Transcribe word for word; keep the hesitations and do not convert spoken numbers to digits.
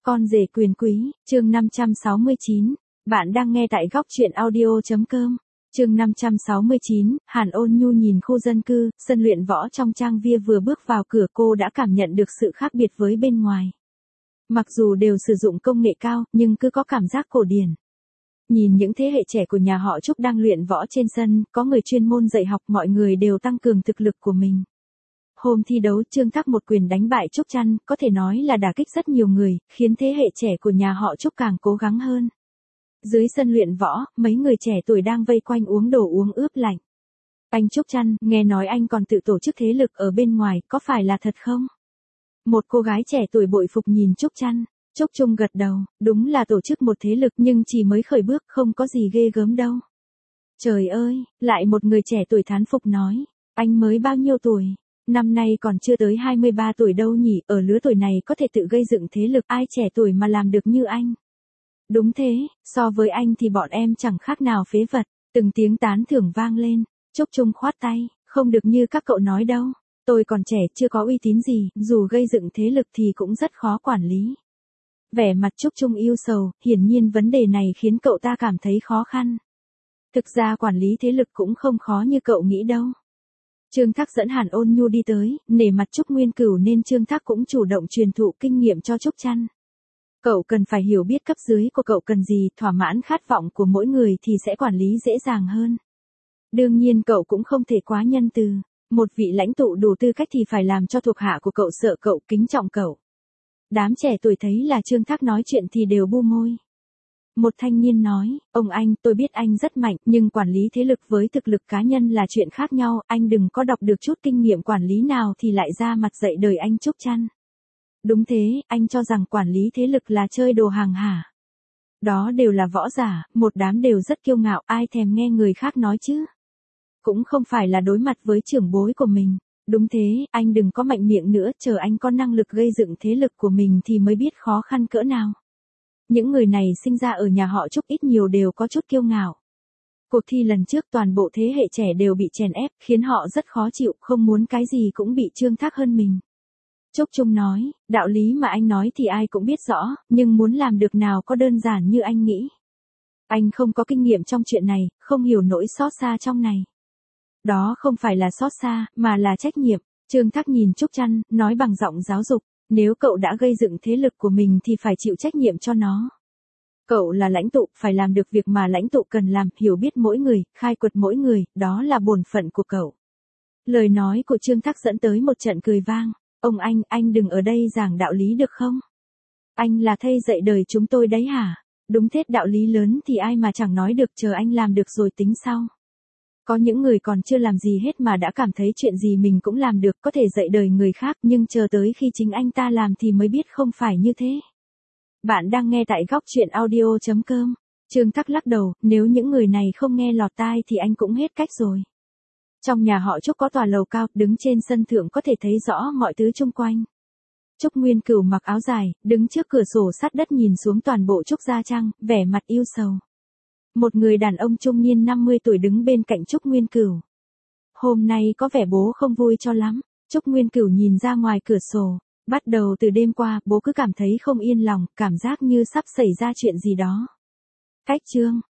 Con rể quyền quý, chương năm trăm sáu mươi chín. Bạn đang nghe tại góc truyện audio chấm com. Chương năm trăm sáu mươi chín, Hàn Ôn Nhu nhìn khu dân cư, sân luyện võ trong trang viên vừa bước vào cửa cô đã cảm nhận được sự khác biệt với bên ngoài. Mặc dù đều sử dụng công nghệ cao, nhưng cứ có cảm giác cổ điển. Nhìn những thế hệ trẻ của nhà họ Trúc đang luyện võ trên sân, có người chuyên môn dạy học, mọi người đều tăng cường thực lực của mình. Hôm thi đấu, Trương Thác một quyền đánh bại Trúc Trăn, có thể nói là đả kích rất nhiều người, khiến thế hệ trẻ của nhà họ Trúc càng cố gắng hơn. Dưới sân luyện võ, mấy người trẻ tuổi đang vây quanh uống đồ uống ướp lạnh. Anh Trúc Trăn, nghe nói anh còn tự tổ chức thế lực ở bên ngoài, có phải là thật không? Một cô gái trẻ tuổi bội phục nhìn Trúc Trăn. Trúc Trung gật đầu, đúng là tổ chức một thế lực nhưng chỉ mới khởi bước, không có gì ghê gớm đâu. Trời ơi, lại một người trẻ tuổi thán phục nói, anh mới bao nhiêu tuổi? Năm nay còn chưa tới hai mươi ba tuổi đâu nhỉ, ở lứa tuổi này có thể tự gây dựng thế lực, ai trẻ tuổi mà làm được như anh. Đúng thế, so với anh thì bọn em chẳng khác nào phế vật, từng tiếng tán thưởng vang lên. Trúc Trung khoát tay, không được như các cậu nói đâu, tôi còn trẻ chưa có uy tín gì, dù gây dựng thế lực thì cũng rất khó quản lý. Vẻ mặt Trúc Trung yêu sầu, hiển nhiên vấn đề này khiến cậu ta cảm thấy khó khăn. Thực ra quản lý thế lực cũng không khó như cậu nghĩ đâu. Trương Thác dẫn Hàn Ôn Nhu đi tới, nể mặt Trúc Nguyên Cửu nên Trương Thác cũng chủ động truyền thụ kinh nghiệm cho Trúc Trăn. Cậu cần phải hiểu biết cấp dưới của cậu cần gì, thỏa mãn khát vọng của mỗi người thì sẽ quản lý dễ dàng hơn. Đương nhiên cậu cũng không thể quá nhân từ. Một vị lãnh tụ đủ tư cách thì phải làm cho thuộc hạ của cậu sợ cậu, kính trọng cậu. Đám trẻ tuổi thấy là Trương Thác nói chuyện thì đều bu môi. Một thanh niên nói, ông anh, tôi biết anh rất mạnh, nhưng quản lý thế lực với thực lực cá nhân là chuyện khác nhau, anh đừng có đọc được chút kinh nghiệm quản lý nào thì lại ra mặt dạy đời anh Trúc Trăn. Đúng thế, anh cho rằng quản lý thế lực là chơi đồ hàng hả? Đó đều là võ giả, một đám đều rất kiêu ngạo, ai thèm nghe người khác nói chứ? Cũng không phải là đối mặt với trưởng bối của mình. Đúng thế, anh đừng có mạnh miệng nữa, chờ anh có năng lực gây dựng thế lực của mình thì mới biết khó khăn cỡ nào. Những người này sinh ra ở nhà họ Trúc ít nhiều đều có chút kiêu ngạo. Cuộc thi lần trước toàn bộ thế hệ trẻ đều bị chèn ép, khiến họ rất khó chịu, không muốn cái gì cũng bị Trương Thác hơn mình. Trúc Trung nói, đạo lý mà anh nói thì ai cũng biết rõ, nhưng muốn làm được nào có đơn giản như anh nghĩ. Anh không có kinh nghiệm trong chuyện này, không hiểu nỗi xót xa trong này. Đó không phải là xót xa, mà là trách nhiệm. Trương Thác nhìn Trúc Trăn, nói bằng giọng giáo dục, nếu cậu đã gây dựng thế lực của mình thì phải chịu trách nhiệm cho nó. Cậu là lãnh tụ, phải làm được việc mà lãnh tụ cần làm, hiểu biết mỗi người, khai quật mỗi người, đó là bổn phận của cậu. Lời nói của Trương Thác dẫn tới một trận cười vang. Ông anh, anh đừng ở đây giảng đạo lý được không? Anh là thầy dạy đời chúng tôi đấy hả? Đúng thế, đạo lý lớn thì ai mà chẳng nói được, chờ anh làm được rồi tính sau. Có những người còn chưa làm gì hết mà đã cảm thấy chuyện gì mình cũng làm được, có thể dạy đời người khác, nhưng chờ tới khi chính anh ta làm thì mới biết không phải như thế. Bạn đang nghe tại góc truyện audio chấm com. Trương Thác lắc đầu, nếu những người này không nghe lọt tai thì anh cũng hết cách rồi. Trong nhà họ Trúc có tòa lầu cao, đứng trên sân thượng có thể thấy rõ mọi thứ chung quanh. Trúc Nguyên Cửu mặc áo dài, đứng trước cửa sổ sát đất nhìn xuống toàn bộ Trúc Gia Trang, vẻ mặt yêu sầu. Một người đàn ông trung niên năm mươi tuổi đứng bên cạnh Trúc Nguyên Cửu. Hôm nay có vẻ bố không vui cho lắm. Trúc Nguyên Cửu nhìn ra ngoài cửa sổ. Bắt đầu từ đêm qua, bố cứ cảm thấy không yên lòng, cảm giác như sắp xảy ra chuyện gì đó. Cách chương,